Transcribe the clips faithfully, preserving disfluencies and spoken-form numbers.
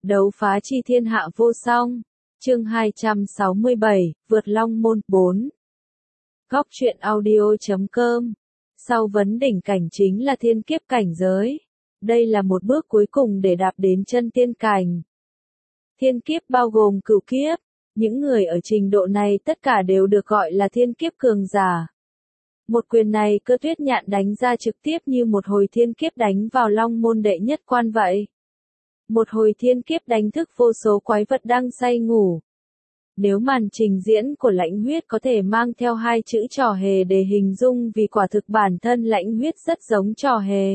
Đấu phá chi thiên hạ vô song. Chương hai trăm sáu mươi bảy, vượt long môn. bốn. Góc truyện audio chấm com. Sau vấn đỉnh cảnh chính là thiên kiếp cảnh giới. Đây là một bước cuối cùng để đạp đến chân tiên cảnh. Thiên kiếp bao gồm cửu kiếp. Những người ở trình độ này tất cả đều được gọi là thiên kiếp cường giả. Một quyền này Cơ Tuyết Nhạn đánh ra trực tiếp như một hồi thiên kiếp đánh vào long môn đệ nhất quan vậy. Một hồi thiên kiếp đánh thức vô số quái vật đang say ngủ. Nếu màn trình diễn của Lãnh Huyết có thể mang theo hai chữ trò hề để hình dung, vì quả thực bản thân Lãnh Huyết rất giống trò hề.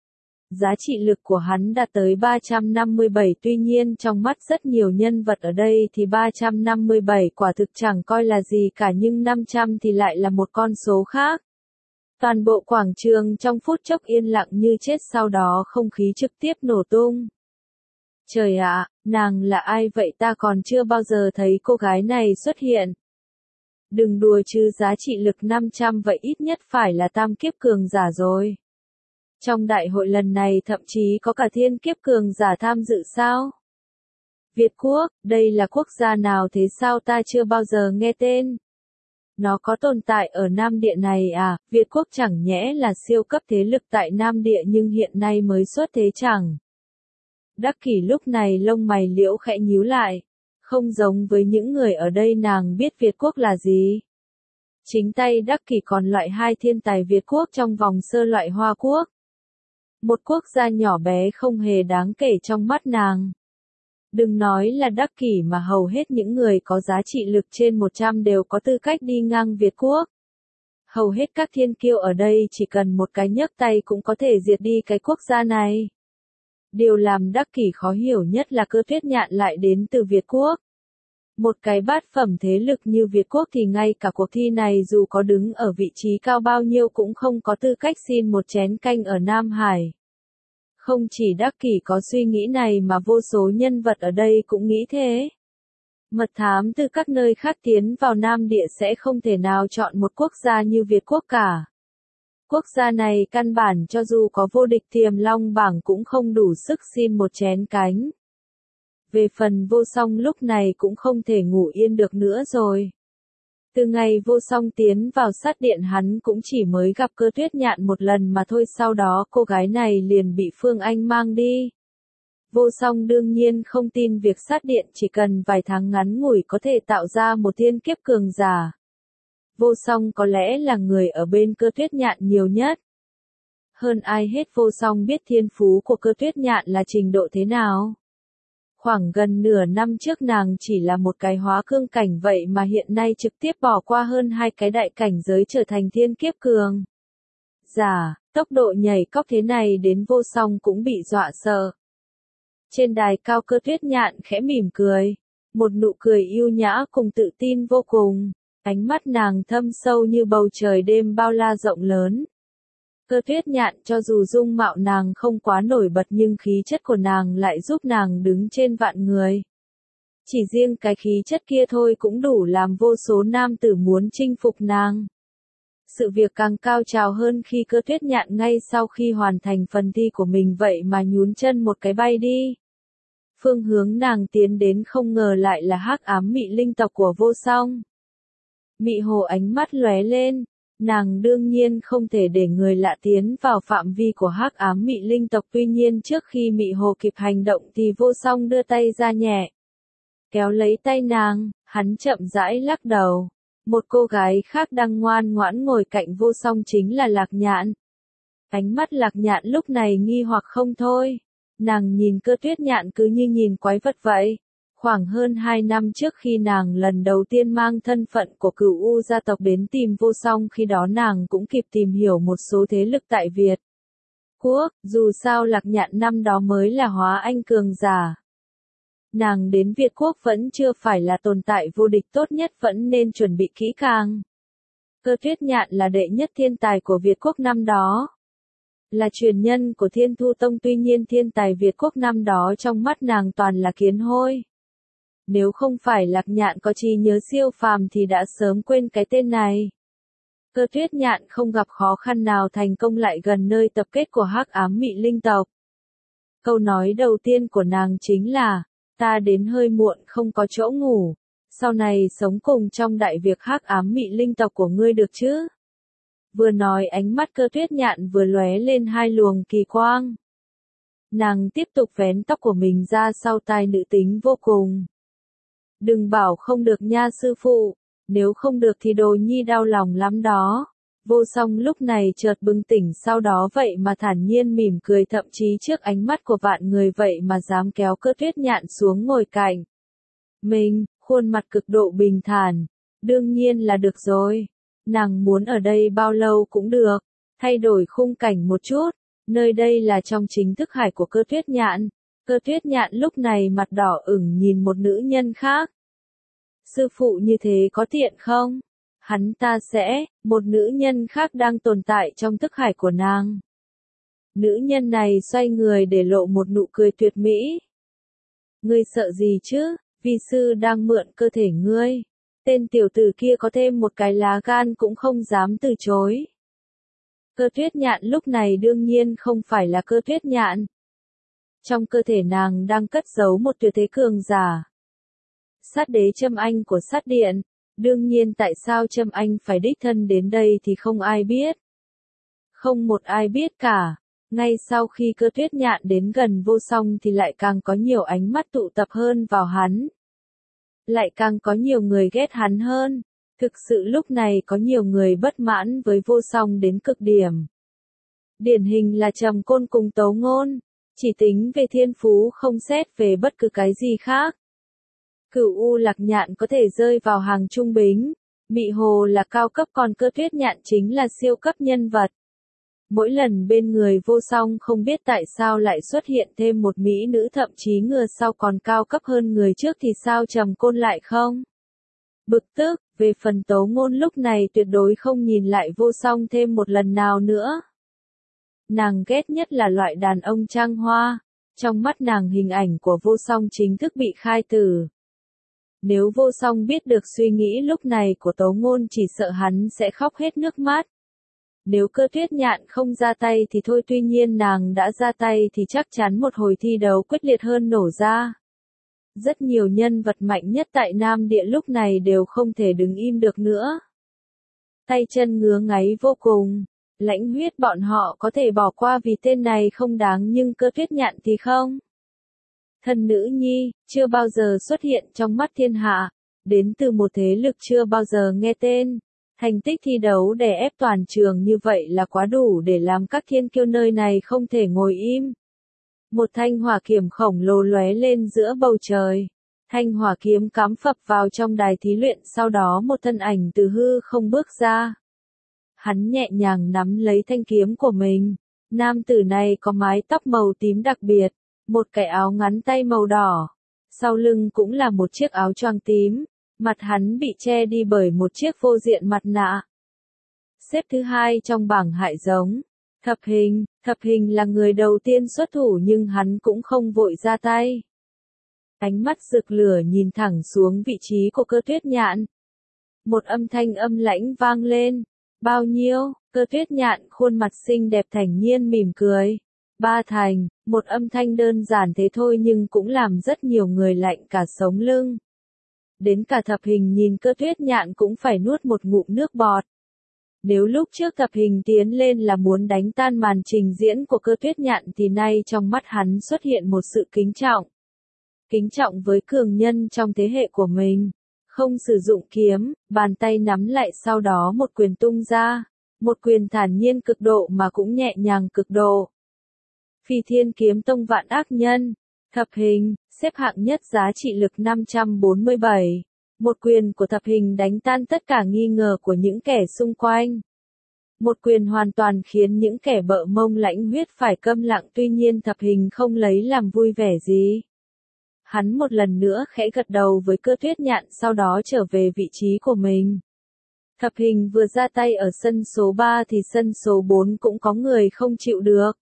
Giá trị lực của hắn đạt tới ba trăm năm mươi bảy, tuy nhiên trong mắt rất nhiều nhân vật ở đây thì ba trăm năm mươi bảy quả thực chẳng coi là gì cả, nhưng năm trăm thì lại là một con số khác. Toàn bộ quảng trường trong phút chốc yên lặng như chết, sau đó không khí trực tiếp nổ tung. Trời ạ, nàng là ai vậy, ta còn chưa bao giờ thấy cô gái này xuất hiện. Đừng đùa chứ, giá trị lực năm trăm vậy ít nhất phải là tam kiếp cường giả rồi. Trong đại hội lần này thậm chí có cả thiên kiếp cường giả tham dự sao? Việt Quốc, đây là quốc gia nào thế sao ta chưa bao giờ nghe tên? Nó có tồn tại ở Nam Địa này à? Việt Quốc chẳng nhẽ là siêu cấp thế lực tại Nam Địa nhưng hiện nay mới xuất thế chẳng? Đắc Kỷ lúc này lông mày liễu khẽ nhíu lại. Không giống với những người ở đây, nàng biết Việt Quốc là gì. Chính tay Đắc Kỷ còn loại hai thiên tài Việt Quốc trong vòng sơ loại Hoa Quốc. Một quốc gia nhỏ bé không hề đáng kể trong mắt nàng. Đừng nói là Đắc Kỷ mà hầu hết những người có giá trị lực trên một trăm đều có tư cách đi ngang Việt Quốc. Hầu hết các thiên kiêu ở đây chỉ cần một cái nhấc tay cũng có thể diệt đi cái quốc gia này. Điều làm Đắc Kỷ khó hiểu nhất là Cơ Tuyết Nhạn lại đến từ Việt Quốc. Một cái bát phẩm thế lực như Việt Quốc thì ngay cả cuộc thi này dù có đứng ở vị trí cao bao nhiêu cũng không có tư cách xin một chén canh ở Nam Hải. Không chỉ Đắc Kỷ có suy nghĩ này mà vô số nhân vật ở đây cũng nghĩ thế. Mật thám từ các nơi khác tiến vào Nam Địa sẽ không thể nào chọn một quốc gia như Việt Quốc cả. Quốc gia này căn bản cho dù có vô địch Tiềm Long bảng cũng không đủ sức xin một chén cánh. Về phần Vô Song lúc này cũng không thể ngủ yên được nữa rồi. Từ ngày Vô Song tiến vào sát điện hắn cũng chỉ mới gặp Cơ Tuyết Nhạn một lần mà thôi, sau đó cô gái này liền bị Phương Anh mang đi. Vô Song đương nhiên không tin việc sát điện chỉ cần vài tháng ngắn ngủi có thể tạo ra một thiên kiếp cường giả. Vô Song có lẽ là người ở bên Cơ Tuyết Nhạn nhiều nhất. Hơn ai hết Vô Song biết thiên phú của Cơ Tuyết Nhạn là trình độ thế nào. Khoảng gần nửa năm trước nàng chỉ là một cái hóa cương cảnh vậy mà hiện nay trực tiếp bỏ qua hơn hai cái đại cảnh giới trở thành thiên kiếp cường giả. Tốc độ nhảy cóc thế này đến Vô Song cũng bị dọa sợ. Trên đài cao Cơ Tuyết Nhạn khẽ mỉm cười. Một nụ cười yêu nhã cùng tự tin vô cùng. Ánh mắt nàng thâm sâu như bầu trời đêm bao la rộng lớn. Cơ Tuyết Nhạn cho dù dung mạo nàng không quá nổi bật nhưng khí chất của nàng lại giúp nàng đứng trên vạn người. Chỉ riêng cái khí chất kia thôi cũng đủ làm vô số nam tử muốn chinh phục nàng. Sự việc càng cao trào hơn khi Cơ Tuyết Nhạn ngay sau khi hoàn thành phần thi của mình vậy mà nhún chân một cái bay đi. Phương hướng nàng tiến đến không ngờ lại là Hắc Ám Mị Linh tộc của Vô Song. Mị Hồ ánh mắt lóe lên. Nàng đương nhiên không thể để người lạ tiến vào phạm vi của Hắc Ám Mị Linh tộc, tuy nhiên trước khi Mị Hồ kịp hành động thì Vô Song đưa tay ra nhẹ. Kéo lấy tay nàng, hắn chậm rãi lắc đầu. Một cô gái khác đang ngoan ngoãn ngồi cạnh Vô Song chính là Lạc Nhạn. Ánh mắt Lạc Nhạn lúc này nghi hoặc không thôi. Nàng nhìn Cơ Tuyết Nhạn cứ như nhìn quái vật vậy. Khoảng hơn hai năm trước khi nàng lần đầu tiên mang thân phận của Cửu U gia tộc đến tìm Vô Song, khi đó nàng cũng kịp tìm hiểu một số thế lực tại Việt Quốc, dù sao Lạc Nhạn năm đó mới là hóa anh cường giả. Nàng đến Việt Quốc vẫn chưa phải là tồn tại vô địch tốt nhất, vẫn nên chuẩn bị kỹ càng. Cơ Tuyết Nhạn là đệ nhất thiên tài của Việt Quốc năm đó. Là truyền nhân của Thiên Thu Tông, tuy nhiên thiên tài Việt Quốc năm đó trong mắt nàng toàn là kiến hôi. Nếu không phải Lạc Nhạn có trí nhớ siêu phàm thì đã sớm quên cái tên này. Cơ Tuyết Nhạn không gặp khó khăn nào thành công lại gần nơi tập kết của Hắc Ám Mị Linh tộc. Câu nói đầu tiên của nàng chính là, ta đến hơi muộn không có chỗ ngủ, sau này sống cùng trong đại việc hắc ám mị linh tộc của ngươi được chứ? Vừa nói ánh mắt Cơ Tuyết Nhạn vừa lóe lên hai luồng kỳ quang. Nàng tiếp tục vén tóc của mình ra sau tai nữ tính vô cùng. Đừng bảo không được nha sư phụ, nếu không được thì đồ nhi đau lòng lắm đó. Vô Song lúc này chợt bừng tỉnh, sau đó vậy mà thản nhiên mỉm cười, thậm chí trước ánh mắt của vạn người vậy mà dám kéo Cơ Tuyết Nhạn xuống ngồi cạnh mình, khuôn mặt cực độ bình thản. Đương nhiên là được rồi. Nàng muốn ở đây bao lâu cũng được. Thay đổi khung cảnh một chút. Nơi đây là trong chính thức hải của Cơ Tuyết Nhạn. Cơ Tuyết Nhạn lúc này mặt đỏ ửng nhìn một nữ nhân khác. Sư phụ như thế có tiện không? Hắn ta sẽ, một nữ nhân khác đang tồn tại trong thức hải của nàng. Nữ nhân này xoay người để lộ một nụ cười tuyệt mỹ. Ngươi sợ gì chứ? Vi sư đang mượn cơ thể ngươi. Tên tiểu tử kia có thêm một cái lá gan cũng không dám từ chối. Cơ Tuyết Nhạn lúc này đương nhiên không phải là Cơ Tuyết Nhạn. Trong cơ thể nàng đang cất giấu một tuyệt thế cường giả. Sát đế Trâm Anh của sát điện. Đương nhiên tại sao Trâm Anh phải đích thân đến đây thì không ai biết. Không một ai biết cả. Ngay sau khi Cơ Tuyết Nhạn đến gần Vô Song thì lại càng có nhiều ánh mắt tụ tập hơn vào hắn. Lại càng có nhiều người ghét hắn hơn. Thực sự lúc này có nhiều người bất mãn với Vô Song đến cực điểm. Điển hình là Trầm Côn cùng Tấu Ngôn. Chỉ tính về thiên phú không xét về bất cứ cái gì khác. Cửu U Lạc Nhạn có thể rơi vào hàng trung bình. Mị Hồ là cao cấp, còn Cơ Tuyết Nhạn chính là siêu cấp nhân vật. Mỗi lần bên người Vô Song không biết tại sao lại xuất hiện thêm một mỹ nữ, thậm chí ngừa sau còn cao cấp hơn người trước thì sao Trầm Côn lại không? Bực tức, về phần Tấu Ngôn lúc này tuyệt đối không nhìn lại Vô Song thêm một lần nào nữa. Nàng ghét nhất là loại đàn ông trăng hoa. Trong mắt nàng hình ảnh của Vô Song chính thức bị khai tử. Nếu Vô Song biết được suy nghĩ lúc này của Tấu Ngôn chỉ sợ hắn sẽ khóc hết nước mắt. Nếu Cơ Tuyết Nhạn không ra tay thì thôi, tuy nhiên nàng đã ra tay thì chắc chắn một hồi thi đấu quyết liệt hơn nổ ra. Rất nhiều nhân vật mạnh nhất tại Nam Địa lúc này đều không thể đứng im được nữa. Tay chân ngứa ngáy vô cùng. Lãnh Huyết bọn họ có thể bỏ qua vì tên này không đáng, nhưng Cơ Tuyết Nhạn thì không. Thân nữ nhi, chưa bao giờ xuất hiện trong mắt thiên hạ. Đến từ một thế lực chưa bao giờ nghe tên. Thành tích thi đấu đè ép toàn trường như vậy là quá đủ để làm các thiên kiêu nơi này không thể ngồi im. Một thanh hỏa kiếm khổng lồ lóe lên giữa bầu trời. Thanh hỏa kiếm cắm phập vào trong đài thí luyện, sau đó một thân ảnh từ hư không bước ra. Hắn nhẹ nhàng nắm lấy thanh kiếm của mình. Nam tử này có mái tóc màu tím đặc biệt, một cái áo ngắn tay màu đỏ. Sau lưng cũng là một chiếc áo choàng tím. Mặt hắn bị che đi bởi một chiếc vô diện mặt nạ. Xếp thứ hai trong bảng hại giống. Thập Hình, Thập Hình là người đầu tiên xuất thủ nhưng hắn cũng không vội ra tay. Ánh mắt rực lửa nhìn thẳng xuống vị trí của Cơ Tuyết Nhạn. Một âm thanh âm lãnh vang lên. Bao nhiêu? Cơ Tuyết Nhạn khuôn mặt xinh đẹp thản nhiên mỉm cười. Ba thành, một âm thanh đơn giản thế thôi nhưng cũng làm rất nhiều người lạnh cả sống lưng. Đến cả Thập Hình nhìn Cơ Tuyết Nhạn cũng phải nuốt một ngụm nước bọt. Nếu lúc trước Thập Hình tiến lên là muốn đánh tan màn trình diễn của Cơ Tuyết Nhạn thì nay trong mắt hắn xuất hiện một sự kính trọng. Kính trọng với cường nhân trong thế hệ của mình. Không sử dụng kiếm, bàn tay nắm lại sau đó một quyền tung ra. Một quyền thản nhiên cực độ mà cũng nhẹ nhàng cực độ. Phi Thiên Kiếm Tông Vạn Ác Nhân. Thập Hình, xếp hạng nhất giá trị lực năm trăm bốn mươi bảy. Một quyền của Thập Hình đánh tan tất cả nghi ngờ của những kẻ xung quanh. Một quyền hoàn toàn khiến những kẻ bợ mông Lãnh Huyết phải câm lặng, tuy nhiên Thập Hình không lấy làm vui vẻ gì. Hắn một lần nữa khẽ gật đầu với Cơ Tuyết Nhạn, sau đó trở về vị trí của mình. Thập Hình vừa ra tay ở sân số ba thì sân số bốn cũng có người không chịu được.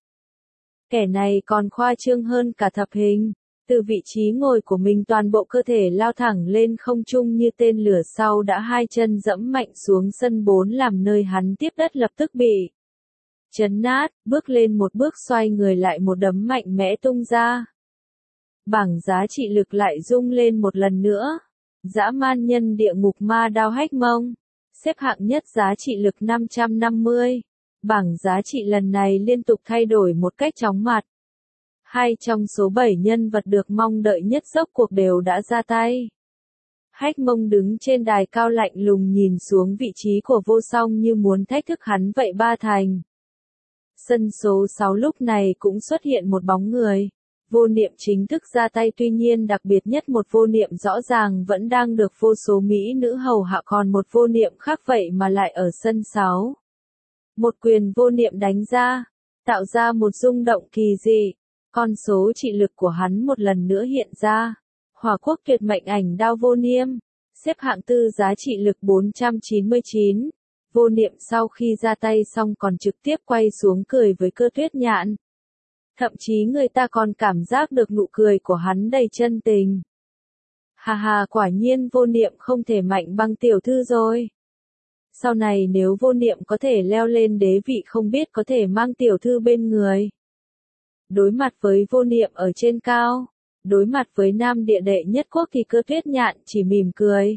Kẻ này còn khoa trương hơn cả Thập Hình. Từ vị trí ngồi của mình toàn bộ cơ thể lao thẳng lên không trung như tên lửa, sau đã hai chân dẫm mạnh xuống sân bốn làm nơi hắn tiếp đất lập tức bị chấn nát, bước lên một bước xoay người lại một đấm mạnh mẽ tung ra. bảng giá trị lực lại rung lên một lần nữa. Dã man nhân địa ngục ma đao Hách Mông, xếp hạng nhất giá trị lực năm trăm năm mươi. Bảng giá trị lần này liên tục thay đổi một cách chóng mặt. Hai trong số bảy nhân vật được mong đợi nhất dốc cuộc đều đã ra tay. Hách Mông đứng trên đài cao lạnh lùng nhìn xuống vị trí của Vô Song như muốn thách thức hắn vậy. Ba Thành. Sân số sáu lúc này cũng xuất hiện một bóng người. Vô Niệm chính thức ra tay, tuy nhiên đặc biệt nhất một Vô Niệm rõ ràng vẫn đang được vô số mỹ nữ hầu hạ, còn một Vô Niệm khác vậy mà lại ở sân sáu. Một quyền Vô Niệm đánh ra, tạo ra một rung động kỳ dị. Con số trị lực của hắn một lần nữa hiện ra. Hỏa Quốc Tuyệt Mệnh Ảnh Đao Vô Niệm, xếp hạng tư giá trị lực bốn trăm chín mươi chín. Vô Niệm sau khi ra tay xong còn trực tiếp quay xuống cười với Cơ Tuyết Nhạn. Thậm chí người ta còn cảm giác được nụ cười của hắn đầy chân tình. Hà hà, quả nhiên Vô Niệm không thể mạnh bằng tiểu thư rồi. Sau này nếu Vô Niệm có thể leo lên đế vị không biết có thể mang tiểu thư bên người. Đối mặt với Vô Niệm ở trên cao, đối mặt với nam địa đệ nhất quốc thì Cơ Tuyết Nhạn chỉ mỉm cười.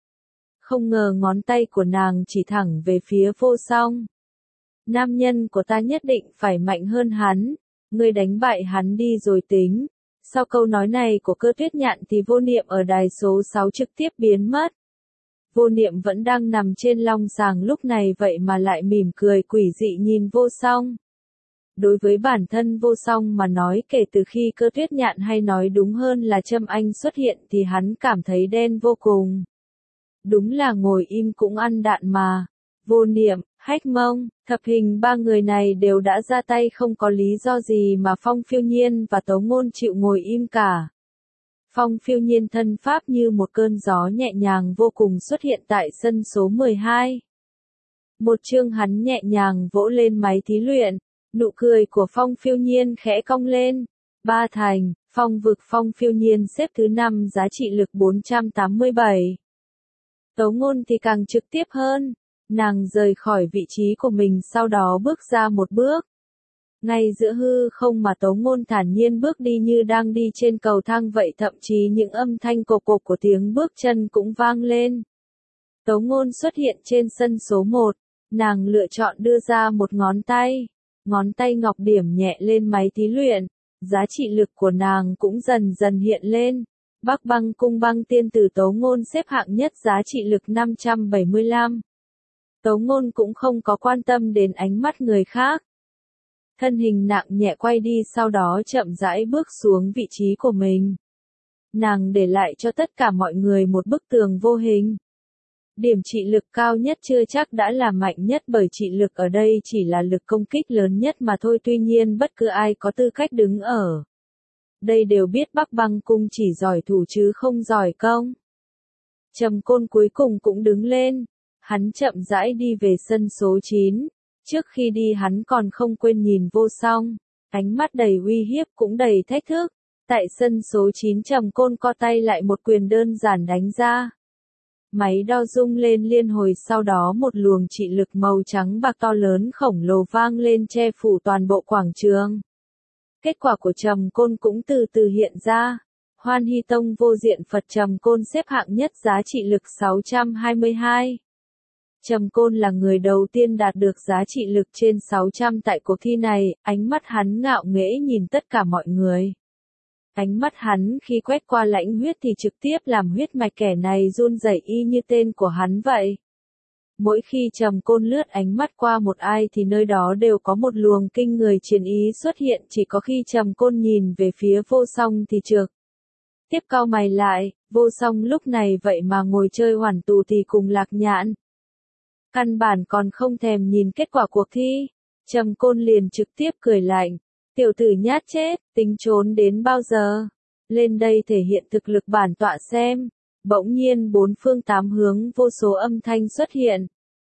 Không ngờ ngón tay của nàng chỉ thẳng về phía Vô Song. Nam nhân của ta nhất định phải mạnh hơn hắn, ngươi đánh bại hắn đi rồi tính. Sau câu nói này của Cơ Tuyết Nhạn thì Vô Niệm ở đài số sáu trực tiếp biến mất. Vô Niệm vẫn đang nằm trên long sàng lúc này vậy mà lại mỉm cười quỷ dị nhìn Vô Song. Đối với bản thân Vô Song mà nói, kể từ khi Cơ Tuyết Nhạn hay nói đúng hơn là Trâm Anh xuất hiện thì hắn cảm thấy đen vô cùng. Đúng là ngồi im cũng ăn đạn mà. Vô Niệm, Hách Mông, Thập Hình, ba người này đều đã ra tay, không có lý do gì mà Phong Phiêu Nhiên và Tấu Ngôn chịu ngồi im cả. Phong Phiêu Nhiên thân pháp như một cơn gió nhẹ nhàng vô cùng xuất hiện tại sân số mười hai. Một chương hắn nhẹ nhàng vỗ lên máy thí luyện, nụ cười của Phong Phiêu Nhiên khẽ cong lên. Ba Thành, Phong Vực. Phong Phiêu Nhiên xếp thứ năm giá trị lực bốn trăm tám mươi bảy. Tấu Ngôn thì càng trực tiếp hơn. Nàng rời khỏi vị trí của mình sau đó bước ra một bước. Ngay giữa hư không mà Tấu Ngôn thản nhiên bước đi như đang đi trên cầu thang vậy, thậm chí những âm thanh cộc cộc của tiếng bước chân cũng vang lên. Tấu Ngôn xuất hiện trên sân số một, nàng lựa chọn đưa ra một ngón tay. Ngón tay ngọc điểm nhẹ lên máy thí luyện, giá trị lực của nàng cũng dần dần hiện lên. Bắc Băng Cung Băng Tiên Tử Tấu Ngôn xếp hạng nhất giá trị lực năm trăm bảy mươi lăm. Tấu Ngôn cũng không có quan tâm đến ánh mắt người khác. Thân hình nặng nhẹ quay đi, sau đó chậm rãi bước xuống vị trí của mình. Nàng để lại cho tất cả mọi người một bức tường vô hình. Điểm trị lực cao nhất chưa chắc đã là mạnh nhất, bởi trị lực ở đây chỉ là lực công kích lớn nhất mà thôi, tuy nhiên bất cứ ai có tư cách đứng ở đây đều biết Bắc Băng Cung chỉ giỏi thủ chứ không giỏi công. Trầm Côn cuối cùng cũng đứng lên. Hắn chậm rãi đi về sân số chín. Trước khi đi hắn còn không quên nhìn Vô Song. Ánh mắt đầy uy hiếp cũng đầy thách thức. Tại sân số chín Trầm Côn co tay lại một quyền đơn giản đánh ra. Máy đo rung lên liên hồi, sau đó một luồng trị lực màu trắng bạc to lớn khổng lồ vang lên che phủ toàn bộ quảng trường. Kết quả của Trầm Côn cũng từ từ hiện ra. Hoan Hy Tông Vô Diện Phật Trầm Côn xếp hạng nhất giá trị lực sáu trăm hai mươi hai. Trầm Côn là người đầu tiên đạt được giá trị lực trên sáu trăm tại cuộc thi này, ánh mắt hắn ngạo nghễ nhìn tất cả mọi người. Ánh mắt hắn khi quét qua lãnh huyết thì trực tiếp làm huyết mạch kẻ này run rẩy y như tên của hắn vậy. Mỗi khi Trầm Côn lướt ánh mắt qua một ai thì nơi đó đều có một luồng kinh người chiến ý xuất hiện, chỉ có khi Trầm Côn nhìn về phía Vô Song thì trực tiếp cau mày lại. Vô Song lúc này vậy mà ngồi chơi hoàn tù thì cùng Lạc Nhạn. Căn bản còn không thèm nhìn kết quả cuộc thi. Trầm Côn liền trực tiếp cười lạnh. Tiểu tử nhát chết, tính trốn đến bao giờ? Lên đây thể hiện thực lực bản tọa xem. Bỗng nhiên bốn phương tám hướng vô số âm thanh xuất hiện.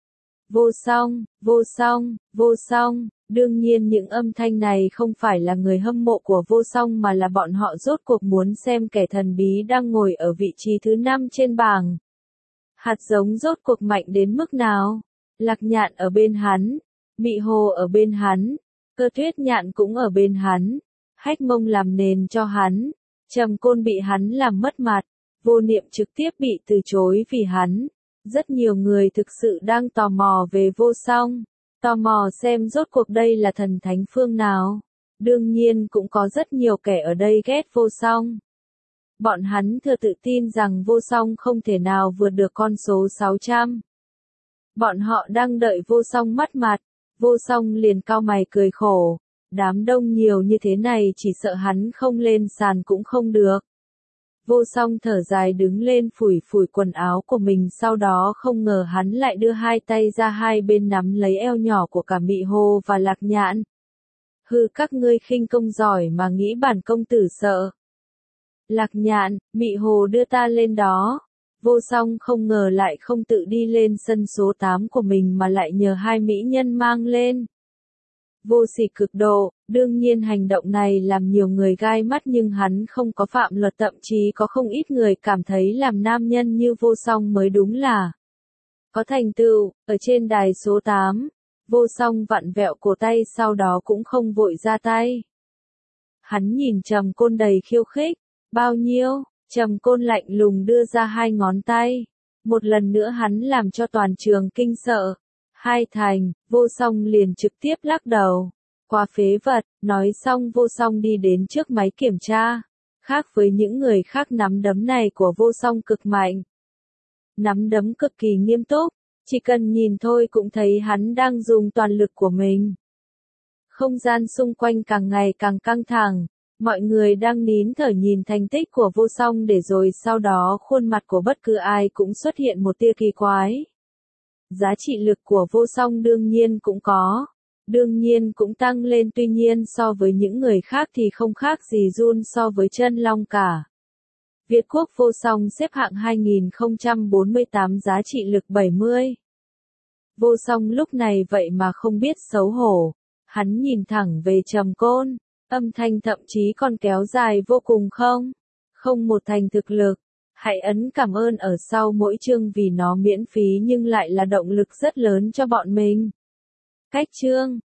Vô Song, Vô Song, Vô Song. Đương nhiên những âm thanh này không phải là người hâm mộ của Vô Song mà là bọn họ rốt cuộc muốn xem kẻ thần bí đang ngồi ở vị trí thứ năm trên bảng. Hạt giống rốt cuộc mạnh đến mức nào? Lạc Nhạn ở bên hắn, Mị Hồ ở bên hắn, Cơ Tuyết Nhạn cũng ở bên hắn, Hách Mông làm nền cho hắn, Trầm Côn bị hắn làm mất mặt, Vô Niệm trực tiếp bị từ chối vì hắn. Rất nhiều người thực sự đang tò mò về Vô Song, tò mò xem rốt cuộc đây là thần thánh phương nào. Đương nhiên cũng có rất nhiều kẻ ở đây ghét Vô Song. Bọn hắn thừa tự tin rằng Vô Song không thể nào vượt được con số sáu trăm. Bọn họ đang đợi Vô Song mất mặt, Vô Song liền cau mày cười khổ. Đám đông nhiều như thế này chỉ sợ hắn không lên sàn cũng không được. Vô Song thở dài đứng lên phủi phủi quần áo của mình, sau đó không ngờ hắn lại đưa hai tay ra hai bên nắm lấy eo nhỏ của cả Mị Hồ và Lạc Nhạn. Hừ, các ngươi khinh công giỏi mà nghĩ bản công tử sợ. Lạc Nhạn, Mị Hồ đưa ta lên đó. Vô Song không ngờ lại không tự đi lên sân số tám của mình mà lại nhờ hai mỹ nhân mang lên. Vô sỉ cực độ, đương nhiên hành động này làm nhiều người gai mắt nhưng hắn không có phạm luật, thậm chí có không ít người cảm thấy làm nam nhân như Vô Song mới đúng là có thành tựu. Ở trên đài số tám, Vô Song vặn vẹo cổ tay sau đó cũng không vội ra tay. Hắn nhìn Trầm Côn đầy khiêu khích, bao nhiêu? Trầm Côn lạnh lùng đưa ra hai ngón tay. Một lần nữa hắn làm cho toàn trường kinh sợ. Hai thành, Vô Song liền trực tiếp lắc đầu. Quá phế vật, nói xong Vô Song đi đến trước máy kiểm tra. Khác với những người khác, nắm đấm này của Vô Song cực mạnh. Nắm đấm cực kỳ nghiêm túc, chỉ cần nhìn thôi cũng thấy hắn đang dùng toàn lực của mình. Không gian xung quanh càng ngày càng căng thẳng. Mọi người đang nín thở nhìn thành tích của Vô Song để rồi sau đó khuôn mặt của bất cứ ai cũng xuất hiện một tia kỳ quái. Giá trị lực của Vô Song đương nhiên cũng có, đương nhiên cũng tăng lên, tuy nhiên so với những người khác thì không khác gì Jun so với chân long cả. Việt Quốc Vô Song xếp hạng hai nghìn không trăm bốn mươi tám, giá trị lực bảy mươi. Vô Song lúc này vậy mà không biết xấu hổ, hắn nhìn thẳng về Trầm Côn, âm thanh thậm chí còn kéo dài vô cùng. Không, không một thành thực lực. Hãy ấn cảm ơn ở sau mỗi chương vì nó miễn phí nhưng lại là động lực rất lớn cho bọn mình. Cách chương